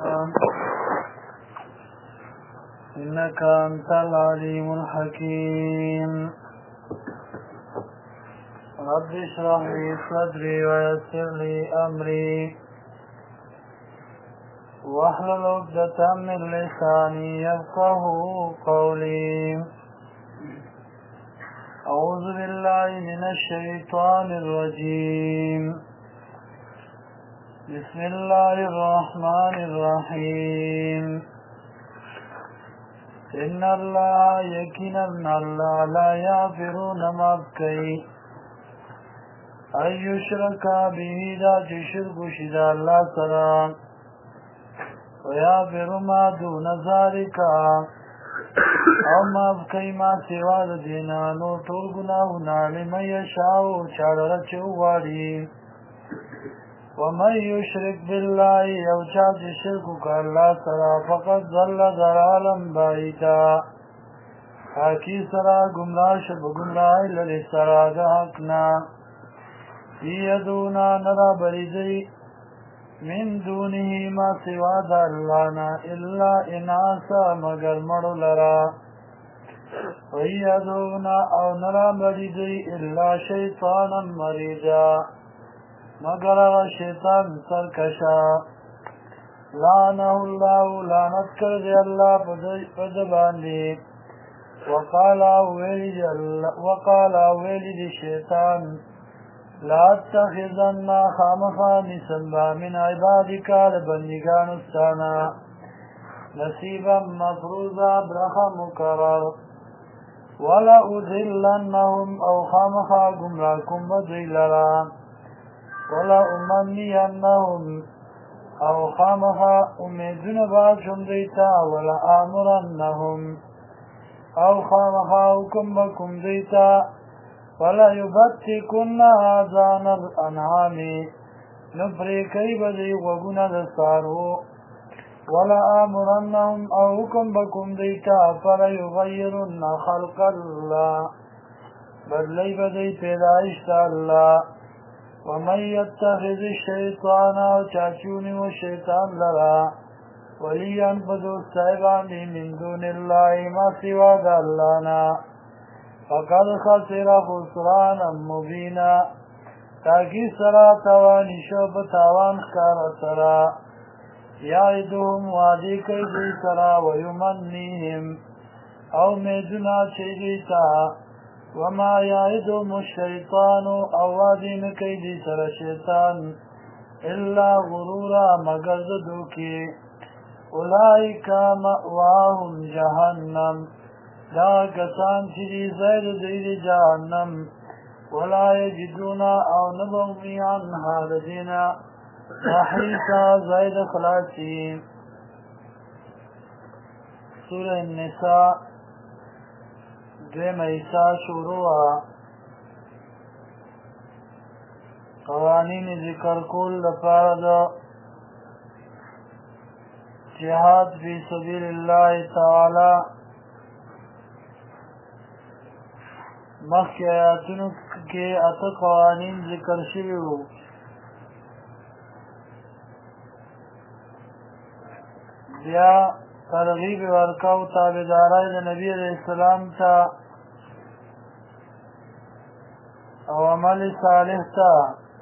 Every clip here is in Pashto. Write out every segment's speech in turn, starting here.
إنك أنت العليم الحكيم رب اشرح لي صدري ويسر لي أمري واحلل عقدة من لساني يفقه قولي أعوذ بالله من الشيطان الرجيم بسم الله الرحمن الرحيم إن الله يقينا الله لا يغفر نمبكي أن يشرك به ذات شرك شدا الله سلام ويغفر ما دون ذلك او مبكي ما سوى دينا نور طول گناهنا لمن يشاء چارر چوغاري ومن يشرك بالله او چاچ شرک الله سرا فقد ضل ضلالا بعيدا حاکی سرا گمراه شب گمراه للی سرا ده حقنا يدونا نرى بريدي من دونه ما سوى دلانا إلا إناسا مگر مرو لرا ويدونا أو نرى بريدي إلا شيطانا مريدا مگر شيطان سرکشا لعنه الله لعنت کرد الله پدباندی وقال ويلي شيطان لا اتخذن خامخا نسنبا من عبادك لبندگان استانا نصيبا مفروضا برخا مكرر ولا اذلنهم او خامخا گمراكم بدلرا ولا امنينهم او خامخا اميدون باشم ديتا ولا امرنهم او خامخا حكم بكم ديتا ولا يبتكن آذان الأنعام نفري كيف ذي وقنا دستارو ولا آمرنهم أو حكم بكم ديتا فلا يغيرن خلق الله بل لي بدي پیدائشت الله ومن يتخذ الشيطان وچاچوني والشيطان لرا وليا فدوست عباني من دون الله ما سوى دلانا فقد خسر خسرانا مبينا تاكي سرا تواني شوب تاوان خار سرا يعدهم وادي كيدي سرا ويمنيهم او ميدنا شيديتا وما يعدهم الشيطان او وادي مكيدي سرا شيطان إلا غرورا مقرد دوكي أولئك مأواهم جهنم دا کسان چیزی زید دید جهنم ولا یجدونا او نبغمی عنها لدینا محیطا زید خلاصی سورة النساء دویم ایسا شروع قوانین ذکر کول لپاره جهاد فی سبیل الله تعالی مخی آیاتونو کے اتا قوانین ذکر شویو بیا ترغیب ورکاو تابدارائی دا نبی علیہ السلام تا او عمل صالح تا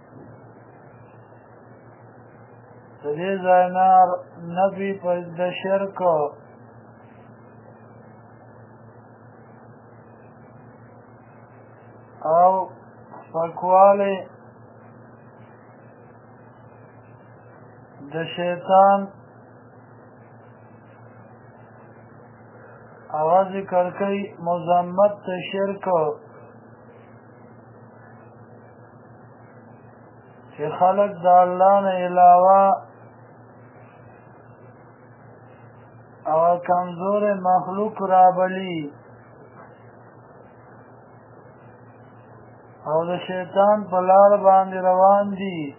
تدی زینار نبی پر دا شرک او فکواله د شیطان آواز ذکر کئی مذمت شرک چه خلق دا اللہ نے علاوہ او کمزور مخلوق رابلی او د شیطان په لار باندې روان دي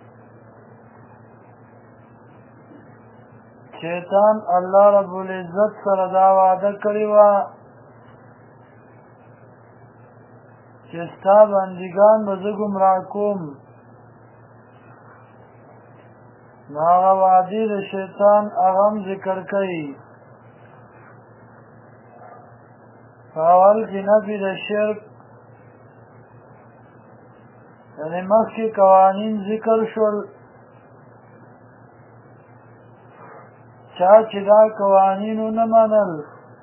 شیطان الله رب العزت سره دا وعده کړی و چې ستا بندگان به زه ګمراه کوم نو هغه وعدې د شیطان هغه هم ذکر کوي. په اول کې نفي د شرک، یعنې مخکې قوانین ذکر شول، چا چې دا قوانین ونه منل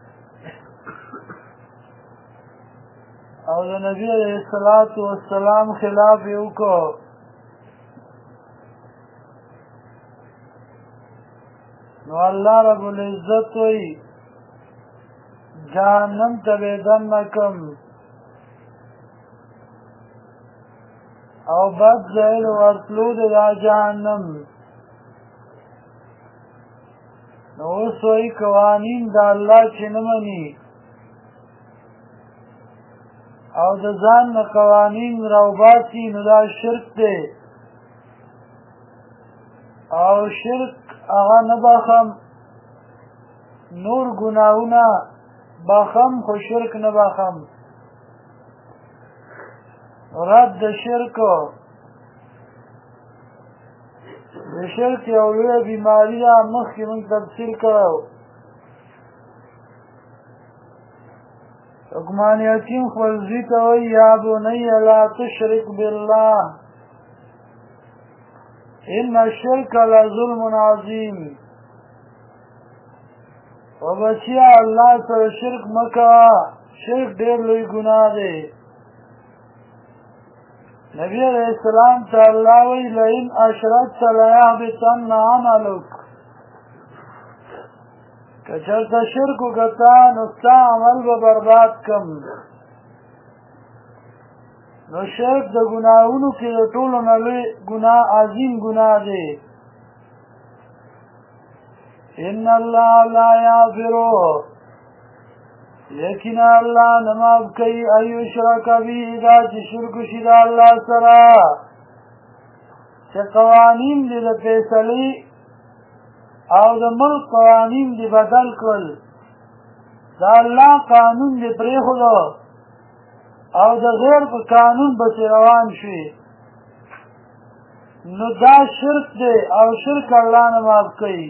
او د نبي علیه الصلاة والسلام خلاف یې وکړو، نو الله رب العزت وایي جهنم ته به یې دننه کړم او بد ځای د ورتلو د دا جهنم. نو اوس وایي قوانین د الله چې نه مني او د ځان نه قوانین راوباسي نو دا شرک دی، او شرک هغه نه بخم، نور ګناهونه بخم خو شرک نه بخم. رد د شرک، د شرک یو لویه بیماري ده، مخکې موږ تفصیل کړی. لقمان حکیم خپل زوی ته وایي یا بنی لا تشرک بالله ان الشرک لظلم عظیم. و بچیا الله سره شرک مه کوه، شرک ډېر لوی ګناه دی. نبی علیہ السلام ته الله وایي لئن اشرکت لیحبطن عملک، که چېرته شرک وکړه نو ستا عمل به برباد کړم. نو شرک د ګناهونو کې د ټولو نه لوی ګناه، عظیم ګناه دی. ان الله لا یغفر، یقینا الله نه معاف کوي ان یشرک به، دا چې شرک وشي د الله سره. چې قوانین دې د فیصلې او د ملک قوانین دې بدل کړل، د الله قانون دې پرېښودو او د غیر په قانون پسې روان شوې، نو دا شرک دی او شرک الله نه معاف کوي.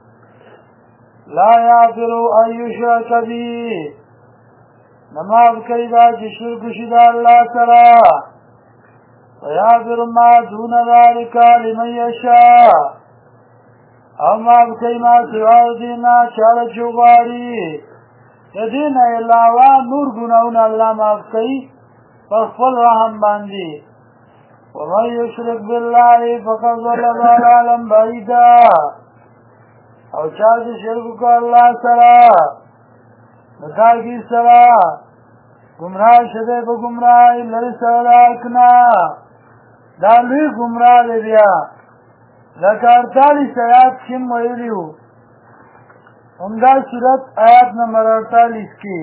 لا یغفر ان یشرک به، نه معاف کوي دا چې شرک وشي د الله سره. ویغفر ما دون ذلک لمن یشاء، او معاف کوي ما سوا د دې نه چاله چې وغواړي. د دې نه علاوه نور ګناهونه الله معاف کوي په خپل رحم باندې. ومن یشرک بالله فقد ضل ضلالا بعیدا، او چا چې شرک وکړ الله سره نو کاږي سره ګمراه شوی په ګمراهۍ لرې سره د حق نه. دا لوی ګمراه دی. بیا لکه 48 آیات کې م ویلي وو، همدا صورت آیات نمبر 48 کې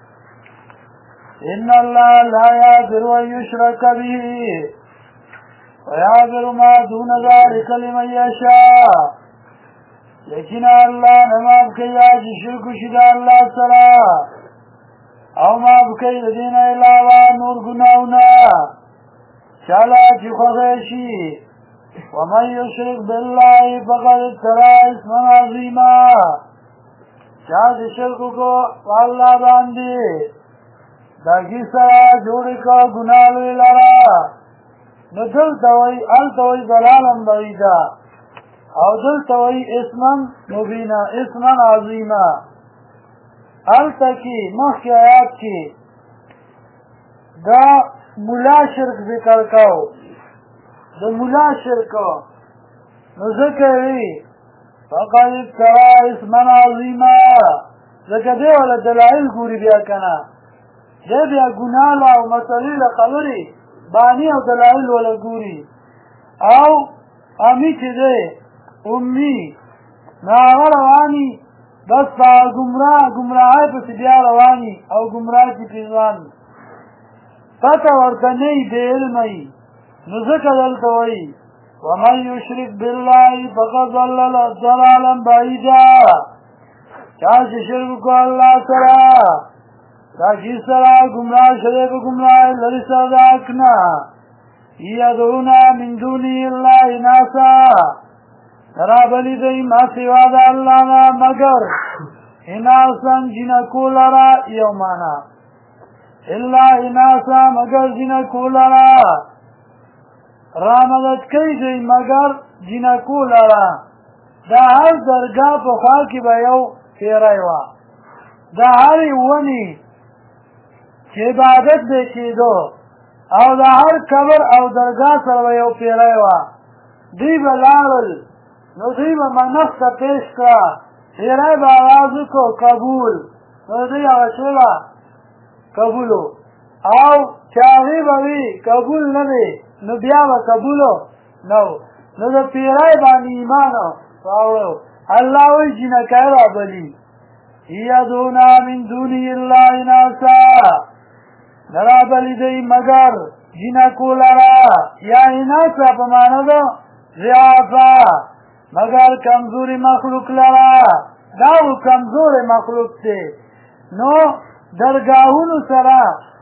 ان الله لا یغفر ان یشرک به ویغفر ما دون ذلک لمن یشاء. یقینا الله نه معاف کوي چې شرک وشي د الله سره، او معاف کوي د دې نه علاوه نور ګناهونه چاله چې خوښه شي. ومن یشرک بالله فقد افترى اثما عظیما، چا چې شرک وکړو په الله باندې د هغې سره جوړې کړه ګناه لوی لره، نو دلته وایي هلته وایي ضلالا بعیدا، او دلته وایي اسما مبینا، اسما عظیما. هلته کې مخکې آیات کې دا ملا شرک ذکر کوو، د ملا شرک، نو ځکه وی فقد افترى اسما عظیما، ځکه دی والا دلایل ګوري بیا که نه، دی بیا ګناه له او مسلې له خبرې باني او دلایل والا ګوري. او امي چې دی امي نو هغه رواني بس په ګمراهۍ پسې بیا رواني او ګمراه چې پیغان پته ورته نه وي، بې علمه وي. نو ځکه دلته وایي ومن یشرک بالله فقد ضل ضلالا بعیدا، چا چې شرک وکړو الله سره د هغې سره ګمراه شوی په ګمراهۍ لرې سره د حق نه. یدعون من دونه الله اناثا، رابلی دی ما سوا دا اللہ نا مگر اناسان جنکو لرا یو مانا اللہ اناسا مگر جنکو لرا رامدد کئی دی مگر جنکو لرا دا هر درگاہ پا خواکی با یو پیرائی وا دا هر ونی چه عبادت دے کی دو او دا هر قبر او درگاہ سر با یو پیرائی وا دی بلارل نو دی با منخت پیش کرا پیرائی با آوازو کو قبول نو دی آغشولا قبولو او چاہی باوی قبول ندی نو بیا با قبولو نو دا پیرائی بانی ایمانو فاولو اللہ وی جنکای را بلی یدونا من دونی اللہ ناسا نرا بلی دی مگر جنکو لرا یا اناسا پمانا دو ضعافا مگر کمزوری مخلوق لرا داو کمزور مخلوق تے نو درگاہونو سرا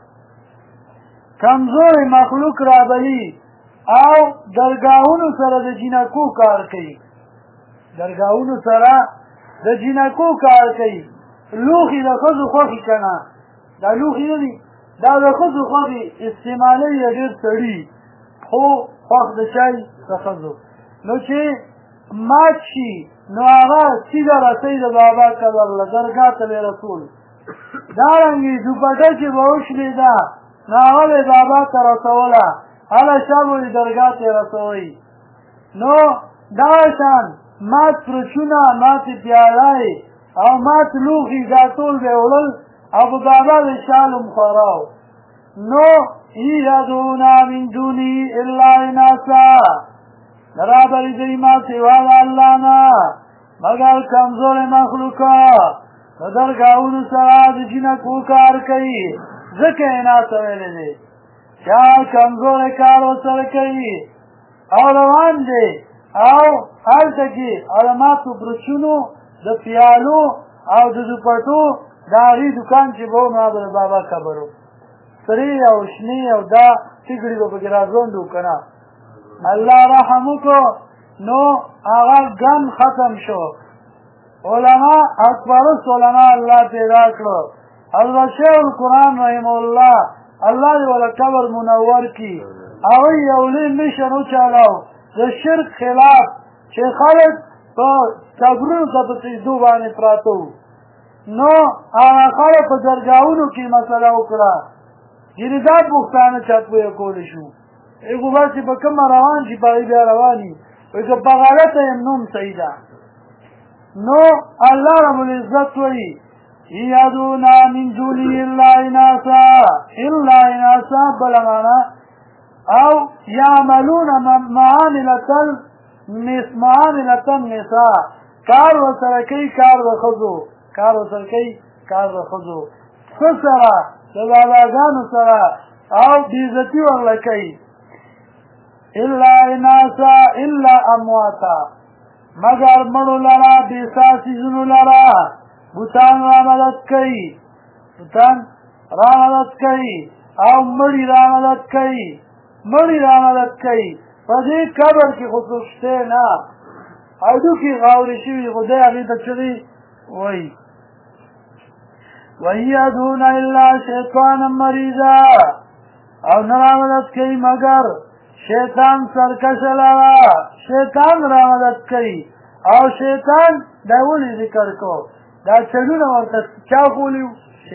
کمزور مخلوق را بلی او درگاہونو سرا دا جنکو کار کئی درگاہونو سرا دا جنکو کار کئی لوخی دا خزو خوخی کنا دا لوخی ندی دا خزو خوخی استعمالی یا دیر سڑی خو خوخ دا چای دا خزو نو چه مات شی نو آغا سیده رسی دا بابا کبر لدرگاه تلی رسول دارنگی دوپٹه چه باوش لیده نو آغا لی بابا ترسولا حالا شابوی درگاه تی رسوی نو داشان مات پرچونا مات پیالائی او مات لوخی داتول بیولل او بابا دی شالم خوراو نو ایدونا من دونی اللہ ناسا نرابری دی ما سوال اللہ نا مگر کمزور مخلوقا ندرگاہونو سراد جنکو کار کئی ذکر ناسا ویلے دے کیا کمزور کارو سر کئی او روان دے او حال تکی علماتو برچونو دا پیالو او دا دوپٹو داری دکان چی بو نابر بابا کبرو سری او شنی او دا تکڑی کو بگرازوندو کنا اللہ رحمو کو نو آغا گن ختم شو علماء اکبرس علماء اللہ پیدا کرو حضرت شیخ القرآن رحمه اللہ اللہ دی والا قبر منور کی اوی اولی مشن اچالاو دا شرک خلاف چه خلق پا قبرونو تا پسیدو بانی پراتو نو آغا خلق پا درگاہونو کی مسئلہ اکرا یعنی دا بختانه چطبو یکولشو ایگو باسی پا کم روان چی پایی بیا روانی ویکا پا غلط امنوم سیدا نو اللہ رب العزت وی یادونا من دونی اللہ ناسا بلمانا او یعملون معاملتا النساء کار و سرکی کار و خضو سسرا سباباگانو سرا او بیزتی ورلکی اللہ ناسا الا امواتا مگر منو لرا بیساسی زنو لرا بوتان رامدد کئی او مڑی رامدد کئی پدی قبر کی خصوصتے نا ایدو کی غاوری شوی خودے اگی تچری وی وَيَدْعُونَ إِلَّا شَيْطَانًا مَرِيدًا او نرامدد کئی مگر شیطان سرکش لرا شیطان رامدد کئی او شیطان داولی ذکر کو دا چلونا ورطا چا خولیو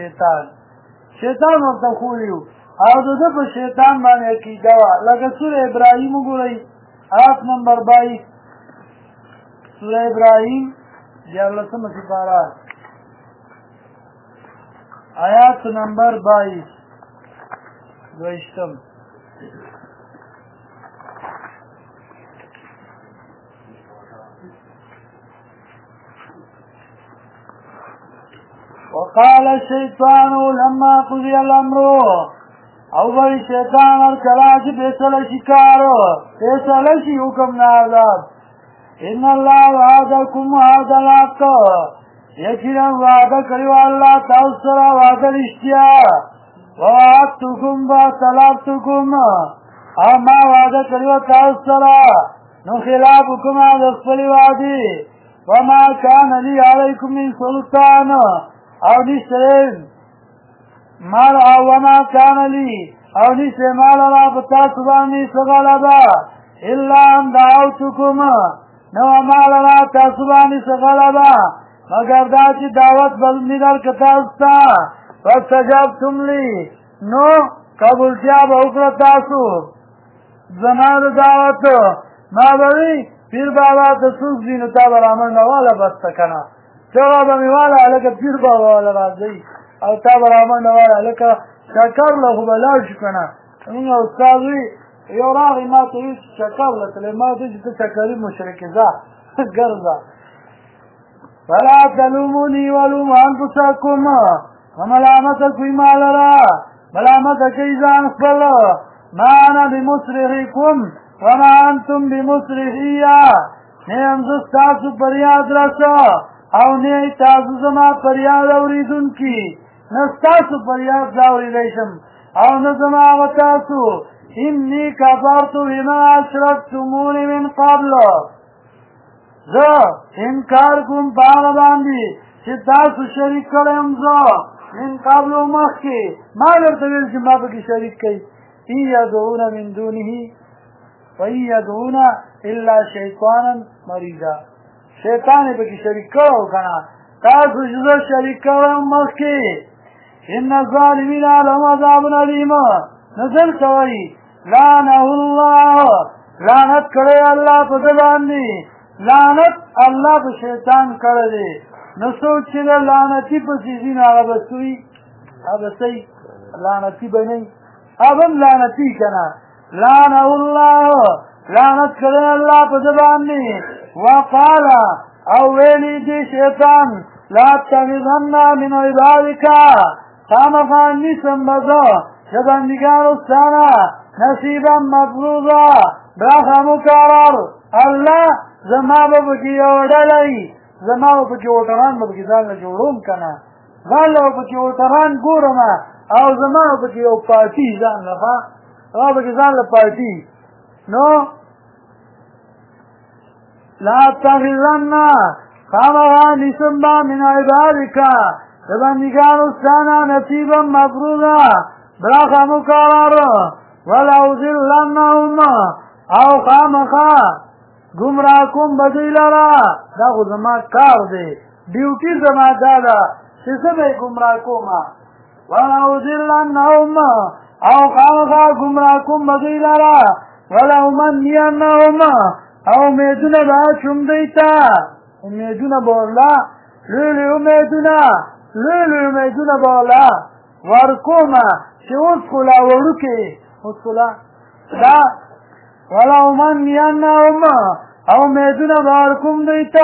شیطان ورطا خولیو او دو پا شیطان بانے کی دوا لگا سور ابراہیم گو رئی آیت نمبر 22 سور ابراہیم جاولسم سپارہ آیات نمبر 22 دوشتم وقال الشیطان لما قضی الامر او بھئی شیطان اور کلاچ بیسلشی کارو بیسلشی حکم نازاد ان اللہ وعدکم وعد الحق یقینا وعدہ کریو اللہ تاؤسرا وعدہ رشتیا وعدتکم وطلبتکم اما وعدہ کریو تاؤسرا نو خلاف کوما د خپل وعدې وما كان لي عليكم من سلطان او نشته مال او وما كان لي او نشته مال را پتا سبحانه سغلبا الا ان دعوتكم نو مال را تاسبانه سغلبا مگر دا چې دعوت بل می در کتا استا فاستجابتم لي نو قبول کیا به وکړه تاسو زمانه دعوت ما بوي پیر بابا ته څوک دي نو تا برامن والا بس کنه څنګه به میواله الکه پیر بابا والا راځي او تا برامن والا الکه شکر له بلاش کنه موږ استاد یو راغی ما ته شکر له ما ته چې شکرې مشرک ځه ګرځه فلا تلوموني ولوموا انفسكم وملامت کوي مال را ملامت کوي ځان خپل ما انا بمصرخكم وما انتم بمصرخيا نیم زستاسو پریاد رسا او نی تاسو زما پریاد اوریدون کی نستاسو پریاد اوریدیشم او نزما وتاسو انی کفرتو بما اشرکتمونی من قبل زه انکار کوم باغ باندې چې تاسو شریک کړم زه من قبل مخکې ما درته ویل چې ما پکې شریک کړي یدعون من دونه وَيَدْعُونَ إِلَّا شَيْطَانًا مَرِيدًا شیطان پکې شریک کړو کنه تاسو چې شریک کړم مخکې ان الظالمین لهم عذاب علیم نزل کوي لعنه الله لعنت کړی الله په باندې لعنت الله په شیطان کړی نو څوک چې لعنتی په سيزين هغه بسوي هغه سي لعنتی بنئ هغه لعنتی کنه لعنه الله لعنت کړی الله په باندې وقال او ویلی دی شیطان لا تتخذن من عبادك خامخانی سمبزا شبندگانو سانا نصیبا مفروضا براخا مکارر اللہ زما بکی اوڑلی زما بکی اوٹران بکی ځان جوړوم کنه ځان بکی اوٹران ګورم او زما بکی او پارټي ځان لفا او بکی ځان له پارټي نو لا تتخذن خامخانی سمبا من عبادك شبندگانو سانا نصیبا مفروضا براخا مکارر ولو ذلنهم او خامخا گمراه کوم بدوی لرا دا خو زما کار دی ډیوټي زما دا ده چې زه به گمراه کوم ولو ذلنهم او خامخا گمراه کوم بدوی لرا ولو منینهم او امیدونه به اچوم دوی ته امیدونه به الله لوی امیدونه به الله ورکوم چې اوس خو لا وړوکې اوس خو لا دا ولو منینهم او امیدونه به ورکوم دوی ته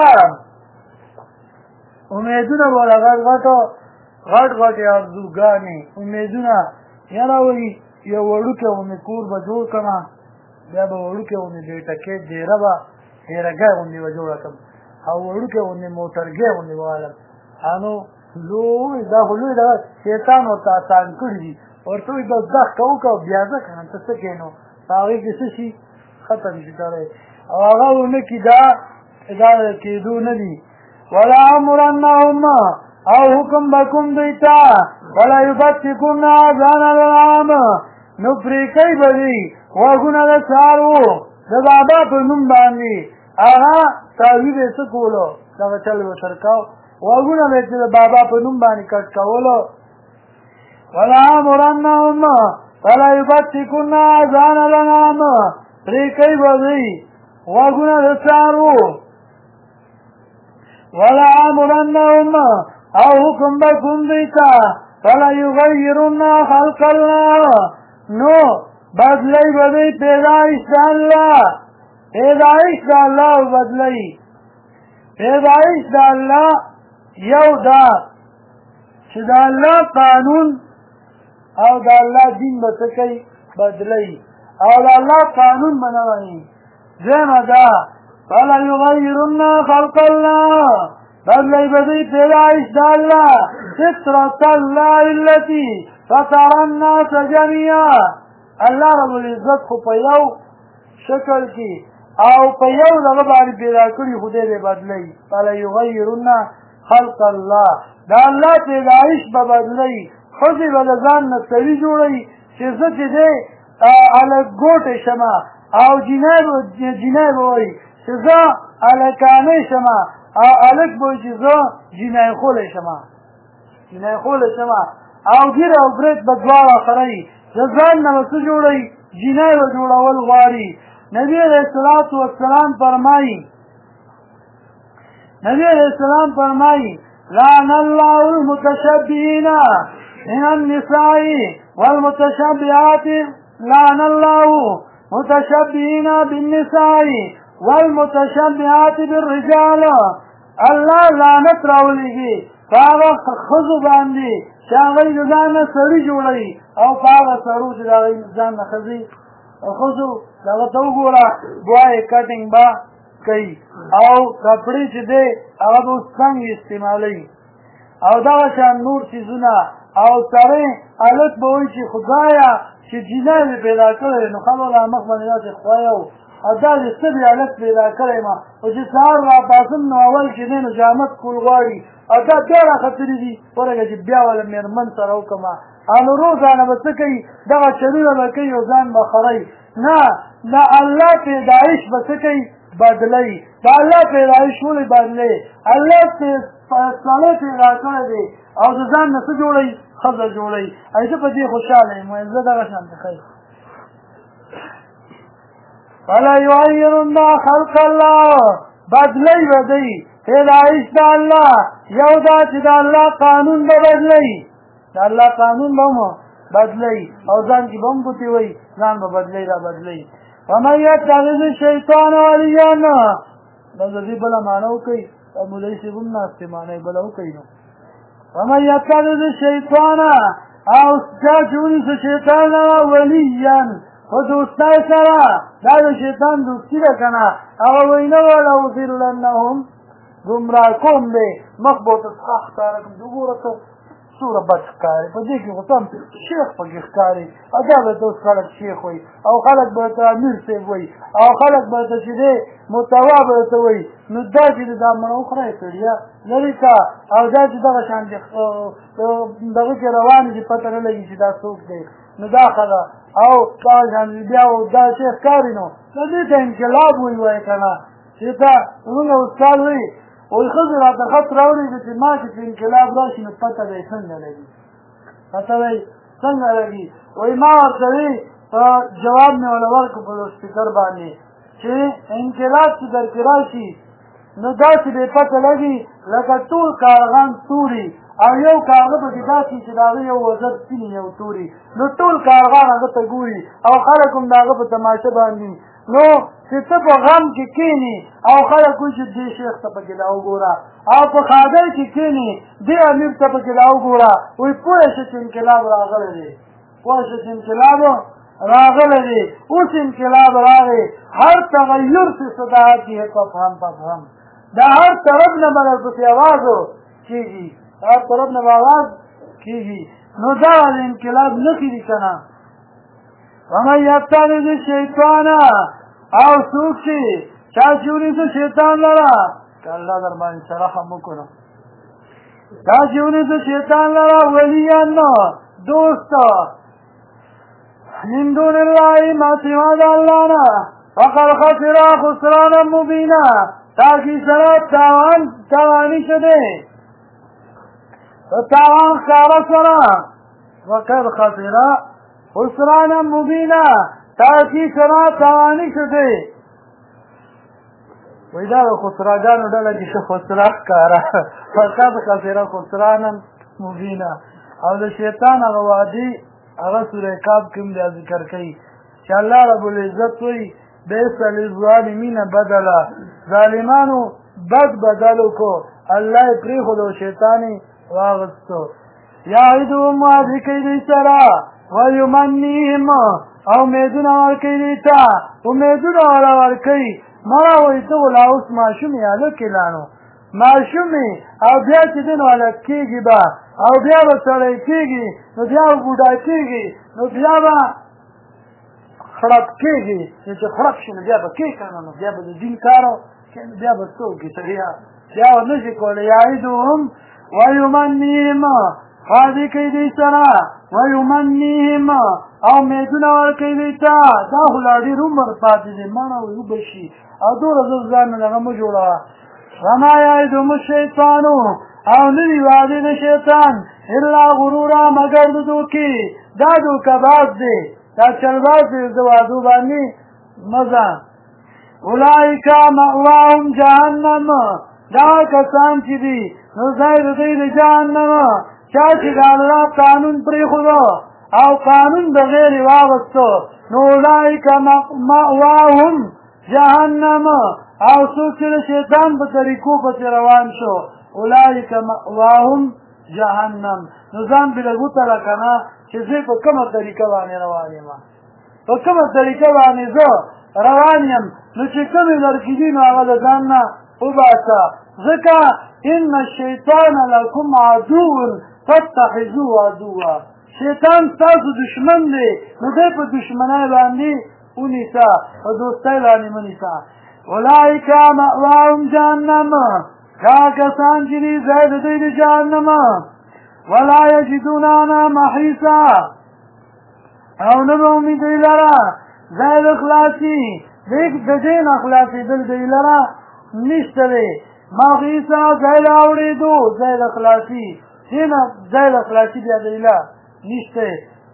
امیدونه به له غټ ارزوګانې امیدونه یاره وایي یو وړوکی غوندې کور به جوړ کړمه بیا به وړوکی غوندې ډېټکې ډېره به ډېرهګۍ غوندې به جوړه کړم او وړوکی غوندې موټرګۍ غوندې به والم انو لوی دا خو لوی دغه شیطان ورته اسان کړي دي ورته وایي بس دا ښه وکړه بیا ځه که نه ته څه کوې نو په هغې کې څه شي ختم شي سړی او هغه ونه کي دا کېدو نه دي ولا امرنهم او حکم به کوم دوی ته ولا یبتکن اذان الانعام نو پرې کوي به دوی غوږونه د څاروو د بابا په نوم باندې هغه څاروي به یې څه کولو دغه چل به سر کو غوږونه به یې د بابا په نوم باندې کټ کولو ولا امرنهم ولا یبتکن اذان الانعام پرې کوي به دوی غوږونه د څاروو ولا امرنهم او حکم به کوم دوی ته فلا یغیرن خلق الله نو بدلی به دوی پیدایش د الله بدلی پیدایش د الله یو دا چې د الله قانون او د الله دین به څه کوي بدلی او د الله قانون به نه مني دویمه دا فلا یغیرن خلق الله بدلی به دوی پیدایش د الله فطرة الله التي فطر الناس جميعا الله رب العزت خو په یو شکل کې او په یو دغه باندې پیدا کړي خدای دې بدلی فلا یغیرن خلق الله دا الله پیدایش به بدلی ښځې به د ځان نه سړي جوړوي چې زه چې دی هلک ګوټې شمه او جینۍ به وایي چې زه هلکانۍ شمه او هلک به وایي چې زه جینۍ خولی شمه او ګیر او برید به دواړه خرئ د ځان نه به څه جوړوي جینۍ به جوړول غواړي نبی علیہ السلام فرمائی لعن الله المتشبهين من النساء والمتشبهات لعن الله متشبهين بالنساء والمتشبهات بالرجال الله لعنت راولېږي هغه ښځو باندې چې هغوی د ځان نه سړي جوړوي او په هغه سړو چې د هغوی ځان نه ښځې ښځو دغه ته وګوره بوایې کټینګ به کوي او کپړې چې دی هغه به اوس څنګه استعمالوي او دغه شان نور څیزونه او سړی هلک به وایي چې خدایه چې جینۍ مې پیدا کړی نو خلک له مخ باندې داسې خوایه او دا دې څه دې هلک پیدا کړی ما او چې سهار راپاڅم نو اول چې دی نو جامد کول غواړي او دا بیا راختلي دي ورګه چې بیا وله مېرمن سره وکړمه نو روزانه به څه کوي دغه چلونه به کوي او ځان به خورئ نه د الله پیدایش به څه کوي بدلی د الله پیدایش ولې بدلی الله سړی پیدا کړی دی او د ځان نه څه جوړوي ښځه جوړوي زه په دې خوشحاله یم زه دغه شانته ښه فلا یغیرن خلق الله بدلی به دی پیدایش د الله یو دا چې د الله قانون به بدلی د الله قانون به مو بدلی او ځان کې به هم ګوتې وایي ځان به بدلی را بدلی ومن یتخذ الشیطان ولیا دا د دې بله معنی وکړئ مولوي صاحب هم ناستې معنی بله وکړئ نو ومن یتخذ الشیطان او چا چې ونیسه شیطان ولیا په دوستۍ سره دا د شیطان دوستي ده که نه هغه وایي نه ولأضلنهم ګمراه کوم دی مخ به ورته څخه ښکاره کړم چې وګوره ته څومره بد ښکارې په دې کې خو ته هم شیخ پکې ښکارې او دا به ته اوس خلک شیخ وایي او خلک به ورته امیر صاحب وایي او خلک به ورته چې دی متوا به ورته وایي نو دا چې دا مړه وخوری سړیه لرې که او دا چې دغه شانتې دغه کې روان دي پته نه لګي چې دا څوک دی نو دا ښه ده او دغه شانتې بیا دا شیخ ښکاري نو دې ته انقلاب وایي که نه چې ته زمونږ استاد وایي وایي ښځې راته خط راوړي چې ما چې په انقلاب راشي نو پته به یې څنګه لګي وایي ما ورته وي جواب مې وله ورکړو په سپیکر باندې چې انقلاب چې درکې راشي نو داسې به یې پته لګي لکه ټول کارغان توري او یو کارغه پکې داسې چې د هغه یو وزر سپینې یو توري نو ټول کارغان هغه ته ګوري او خلک هم د هغه په تماشه باندې نو چې ته په غم کې کښېني او خلک وایي چې دې شیخ ته پکې دا وګوره او په ښادۍ کې کښېني دې امیر ته پکې دا وګوره وایي پوه شه چې انقلاب راغلی دی اوس انقلاب راغی هر تغیر سے صداعت ہے فهم دا هر طرف نه به درپسې آواز کېږي نو دا د انقلاب نښې دي که نه ومن یتخذ الشیطان او څوک چې چا چې ونیسه شیطان لره که الله در باندې رحم وکړو چا چې ونیسه شیطان لره ولیا دوست من دون الله ما سوا د الله نه فقد خسر خسرانا مبینا تاکي سره تاواني شده تاوان ښکاره سره فقد خسر خسرانا مبینا تاکي سره تاواني شده وایي دا د خسراګانو ډله کې ښه خسرا ښکاره فقد خسر خسرانا مبینا او د شیطان هغه وعدې هغه سوره کاف کې هم بیا ذکر کوي چې الله رب العزت وایي بئس للظالمین بدلا ظالمانو بد بدل وکړو الله یې پرېښود او شیطان یې واغستو یعدهم وعدې کوي دوی سره ویمنیهم او امیدونه ورکوي دوی ته امیدونه وله ورکوي مړه وایي ته خو لا اوس ماشوم یې هلکې لا نو ماشوم او بیا چې دی نو هلک کېږي به او بیا به سړی کېږي نو بیا به بوډا کېږي نو بیا به خړپ کېږي چې خړپ شي نو بیا به کې که نه نو بیا به د دین کار بیا به څه وکړي سړیا بیا نه شي کولی یعدهم ویمنیهم وعدې کوي دوی سره ویمنیهم او امیدونه ورکوي دوی ته دا خو لا ډېر عمر پاتې دی مړه وبه شي او دومره زر ځان نه دغه مه جوړوه وما یعدهم الشیطان او نه وي وعدې د شیطان الا غرورا مګر د دوکې دا دوکهباز دی دا چلباز دی د وعدو باندې مزه اولئک مأواهم جهنم دا کسان چې دي نو ځای د دوی د جهنم چا چې د الله قانون پرېښودو او قانون د غیر واغستو نو اولئک مأواهم جهنم او څوک چې د شیطان په طریقو پسې روان شو اولئک مأواهم جهنم نو ځان بې لږ وتړه که نه چې زه په کومه طریقه باندې روان یم په کومه طریقه باندې زه روان یم نو چې کومې لړکې دي نو هغه د ځان نه وباسه ځکه ان الشیطان لکم عدو فاتخذوه عدوا شیطان ستاسو دشمن دی نو دی په دشمنۍ باندې ونیسه په دوستۍ باندې مه نیسه اولئک مأواهم جهنم دا کسان چې دي ځای د دوی د جهنم ولا یجدون عنها محیصا او نه به مومي دوی لره ځای د خلاصي د دې نه خلاصېدل دوی لره نشته دی محیصا ځای د اورېدو ځای د خلاصي دې نه ځای د خلاصي بیا دوی له نشته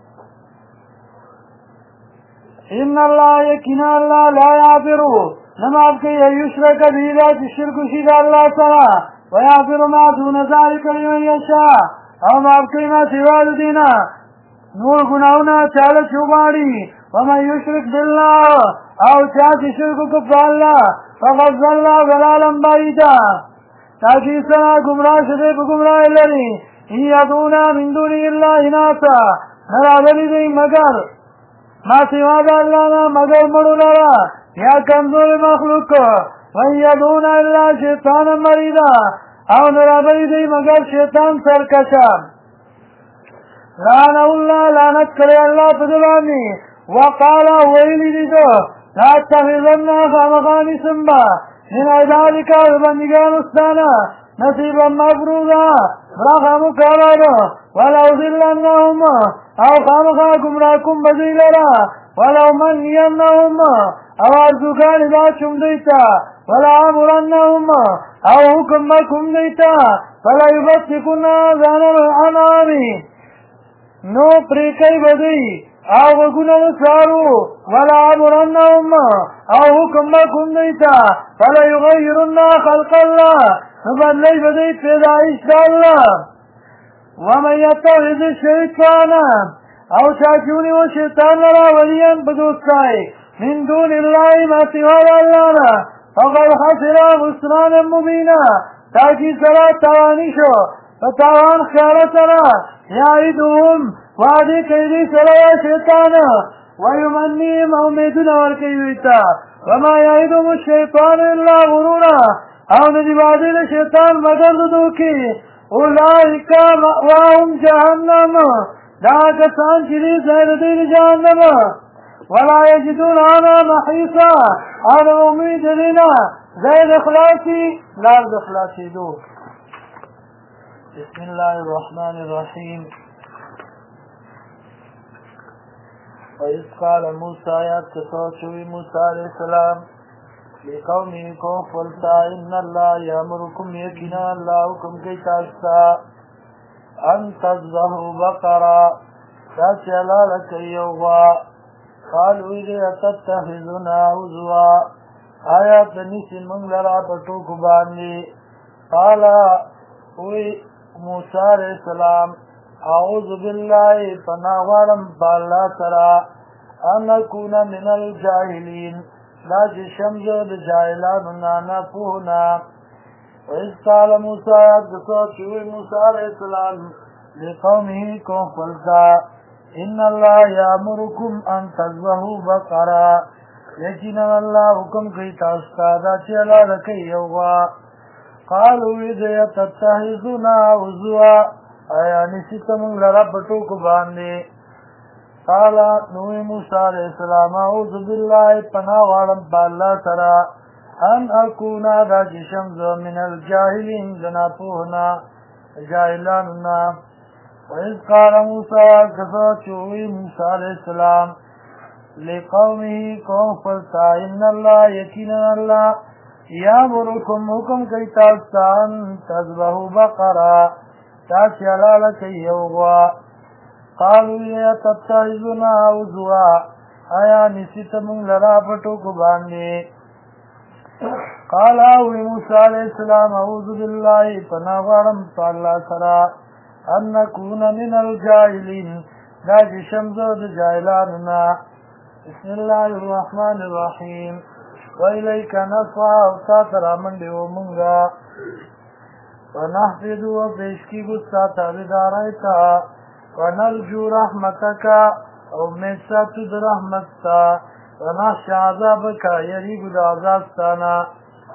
ان الله یقینا الله لا یغفر نه معاف کوي ان یشرک به دا چې شرک وشي د الله سره ویغفر ما دون ذلک لمن یشاء او معاف کوي ما سوا د دې نه نور ګناهونه چاله چې وغواړي ومن یشرک بالله او چا چې شرک وکړي په الله فقد ضل ضلالا بعیدا تاکي سره ګمراه شوی په ګمراهۍ لري ان یدعون من دونه الا اناثا نه راغلي دوی مګر ما سوا د الله نه مګر مړو لره یا کمزور مخلوق وان یدعون الا شیطانا مریدا او نه راغلي دوی مګر شیطان سرکشه لعنه الله لعنت کړی الله په دې باندې وقال ویلي دي لا تتخذن خامخا نیسمبه من عبادک د بندګانو ستانه نصیبا مفروضا برخه مقرره ولأضلنهم او خامخا ګمراه کوم به دوی لره ولأمنینهم او ارزوګانې به اچوم دوی ته ولآمرنهم او حکم به کوم دوی ته فلیبتکن آذان الانعام نو پرې کوي به دوی او غوږونه د څارو ولآمرنهم او حکم به کوم دوی ته فلیغیرن خلق الله نو بدلی به دوی پیدایش د الله ومن یتخذ الشیطان او چا چې ونیو شیطان لره ولیا په دوستۍ من دون الله ما سوا د الله نه فقد خسر خسرانا مبینا تاکي سره تاواني شو په تاوان ښکاره سره یعدهم وعدې کوي دوی سره شیطان ویمنیهم امیدونه ورکوي دوی ته وما یعدهم الشیطان الا غرورا او نه دي وعدې د شیطان مګر د دوکې اولئک مأواهم جهنم دا کسان چې دي ځای د دوی د جهنم ولا یجدون عنها محیصا او نه مومي د دې نه ځای د خلاصي لار د خلاصېدو بسم الله الرحمن الرحیم وإذ قال موسى یاد کسو چوی موسی علیہ السلام لقومه کو فلتا ان الله یامرکم یقینا الله حکم کوي تاسو ته ان تذبحوا بقره دا چې حلاله کوي یو غوا قالوا اذا تتخذنا هزوا آیا ته نیسې موږ لره په ټوکو باندې قال وی موسی علیہ السلام اعوذ بالله پناه غواړم په الله سره ان اکون من الجاهلین دا چې شمزه د جاهلانو نه نه پوه نه وإذ قال موسی یادکسو چې وی موسی علیہ السلام لقومه قوم خپلتا ان الله یامرکم ان تذبحوا بقره یقینا الله حکم کوي تاسو ته دا چې حلاله کوي یو غوا قالوا اذا تتخذنا هزوا آیا نیسې ته موږ لره په ټوکو باندې قال نوی موسی علیہ السلام اعوذ بالله پناه غواړم په الله سره ان اکونا دا چې شم زه من الجاهلین د ناپوهنا جاهلانو نه. وإذ قال موسی کله چې وی موسی علیہ السلام لقومه قوم فلتا ان الله یقینا الله یامرکم حکم کوي تاسو ته ان تذبحوا بقره تاسو حلاله کوي یو غوا. قالوا یا تتخذنا هزوا آیا نسیت مونږ لرا په ټوکو باندې. قال موسی علیہ السلام اعوذ بالله پناه غواړم په الله سره ان نکون من الجاهلین دا چې شم زه د جاهلانو نه. بسم الله الرحمن الرحیم وإلیک نسعی او تا ته رامنډې وو مونږه ونحفظ و پیش کیږو ستا تابعدارۍ ته ونرجو رحمتک او امید ساتو د رحمت ستا ونخشى عذابک یریږو د عذاب ستا نه.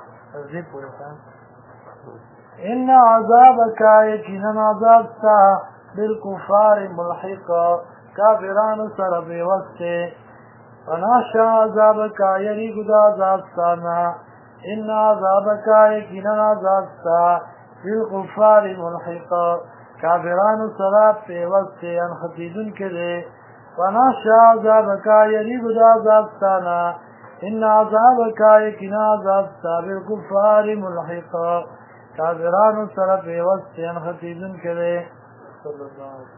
ان عذابک یقینا عذاب ستا بالکفار ملحق کافرانو سره پیوستی. ونخشى عذابک یریږو د عذاب ستا نه. ان عذابک یقینا عذاب ستا بالکفار ملحق کافرانو سره پیوستی انخطیدون که دی. ونخشى عذابک یریږو د عذاب ستا نه. ان عذابک یقینا عذاب ستا بالکفار ملحق کافرانو سره پیوستی انخطیدون که دی. صلی الله علیه